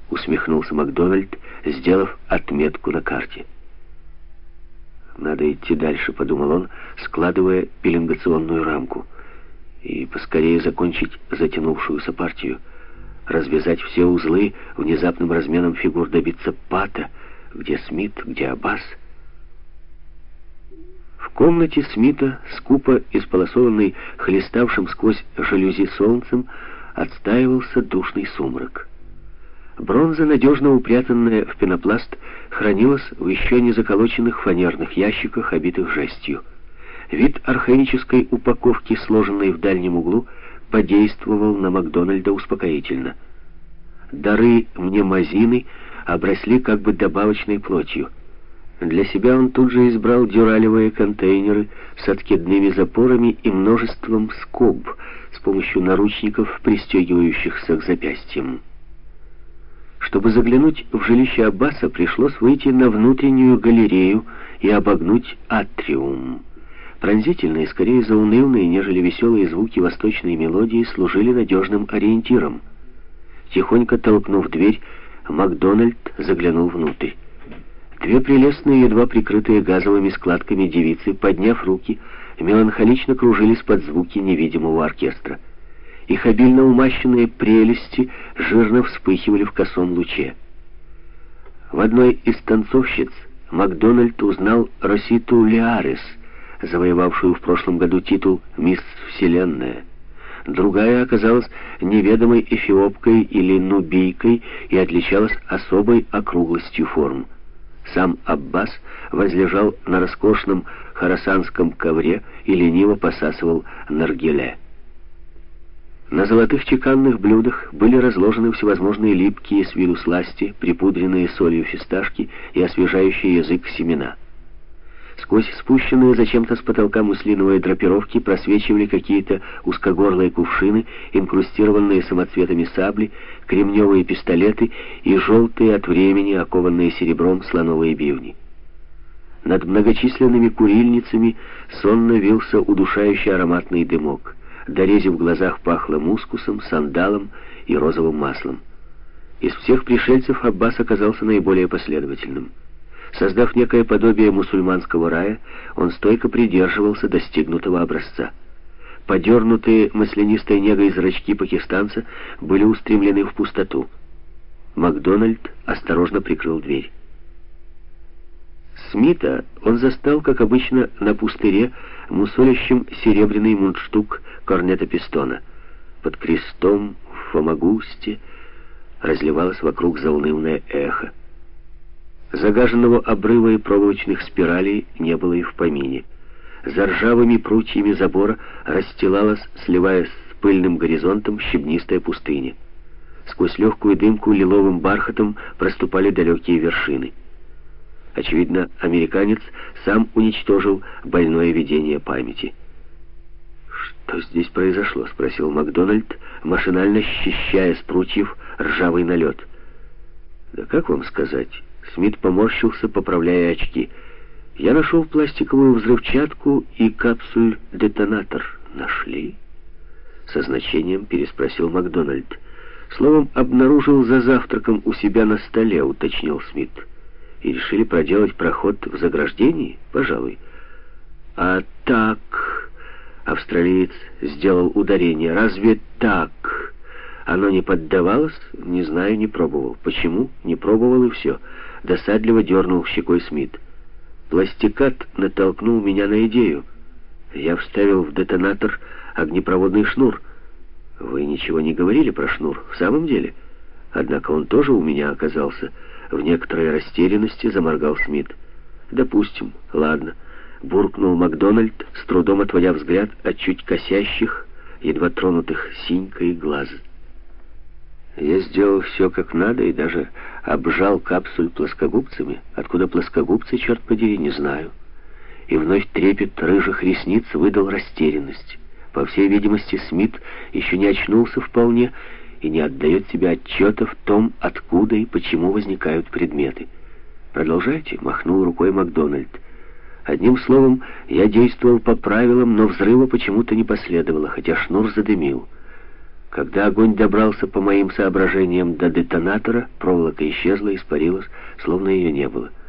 усмехнулся Макдональд, сделав отметку на карте. «Надо идти дальше», — подумал он, складывая пеленгационную рамку. «И поскорее закончить затянувшуюся партию. Развязать все узлы, внезапным разменом фигур добиться пата. Где Смит, где Аббас?» В комнате Смита, скупо исполосованный хлеставшим сквозь жалюзи солнцем, отстаивался душный сумрак. Бронза, надежно упрятанная в пенопласт, хранилась в еще не заколоченных фанерных ящиках, обитых жестью. Вид архаической упаковки, сложенной в дальнем углу, подействовал на Макдональда успокоительно. Дары мнемозины обросли как бы добавочной плотью. Для себя он тут же избрал дюралевые контейнеры с откидными запорами и множеством скоб с помощью наручников, пристегивающихся к запястьям. Чтобы заглянуть в жилище Аббаса, пришлось выйти на внутреннюю галерею и обогнуть атриум. Пронзительные, скорее заунывные, нежели веселые звуки восточной мелодии служили надежным ориентиром. Тихонько толкнув дверь, Макдональд заглянул внутрь. Две прелестные, едва прикрытые газовыми складками девицы, подняв руки, меланхолично кружились под звуки невидимого оркестра. Их обильно умащенные прелести жирно вспыхивали в косом луче. В одной из танцовщиц Макдональд узнал Роситу Лиарес, завоевавшую в прошлом году титул «Мисс Вселенная». Другая оказалась неведомой эфиопкой или нубийкой и отличалась особой округлостью форм. Сам Аббас возлежал на роскошном хорасанском ковре и лениво посасывал наргиле. На золотых чеканных блюдах были разложены всевозможные липкие с виду сласти, припудренные солью фисташки и освежающие язык семена. Сквозь спущенные зачем-то с потолка муслиновые драпировки просвечивали какие-то узкогорлые кувшины, инкрустированные самоцветами сабли, кремневые пистолеты и желтые от времени, окованные серебром слоновые бивни. Над многочисленными курильницами сонно вился удушающий ароматный дымок. До рези в глазах пахло мускусом, сандалом и розовым маслом. Из всех пришельцев Аббас оказался наиболее последовательным. Создав некое подобие мусульманского рая, он стойко придерживался достигнутого образца. Подернутые маслянистой негой зрачки пакистанца были устремлены в пустоту. Макдональд осторожно прикрыл дверь. Смита он застал, как обычно, на пустыре, мусолящим серебряный мундштук корнета Пистона. Под крестом в Фомагусте разливалось вокруг заунывное эхо. Загаженного обрыва и проволочных спиралей не было и в помине. За ржавыми прутьями забора расстилалась, сливаясь с пыльным горизонтом, щебнистая пустыня. Сквозь легкую дымку лиловым бархатом проступали далекие вершины. Очевидно, американец сам уничтожил больное видение памяти. «Что здесь произошло?» — спросил Макдональд, машинально счищая с прутьев ржавый налет. «Да как вам сказать?» Смит поморщился, поправляя очки. «Я нашел пластиковую взрывчатку и капсуль-детонатор». «Нашли?» Со значением переспросил Макдональд. «Словом, обнаружил за завтраком у себя на столе», — уточнил Смит. «И решили проделать проход в заграждении? Пожалуй». «А так...» — австралиец сделал ударение. «Разве так? Оно не поддавалось? Не знаю, не пробовал». «Почему?» «Не пробовал, и все». Досадливо дернул щекой Смит. «Пластикат натолкнул меня на идею. Я вставил в детонатор огнепроводный шнур». «Вы ничего не говорили про шнур? В самом деле?» «Однако он тоже у меня оказался». В некоторой растерянности заморгал Смит. «Допустим, ладно», — буркнул Макдональд, с трудом отводя взгляд от чуть косящих, едва тронутых синькой глаз. «Я сделал все как надо и даже обжал капсуль плоскогубцами. Откуда плоскогубцы, черт подери, не знаю». И вновь трепет рыжих ресниц выдал растерянность. По всей видимости, Смит еще не очнулся вполне и не отдает себе отчета в том, откуда и почему возникают предметы. «Продолжайте», — махнул рукой Макдональд. «Одним словом, я действовал по правилам, но взрыва почему-то не последовало, хотя шнур задымил. Когда огонь добрался, по моим соображениям, до детонатора, проволока исчезла, испарилась, словно ее не было.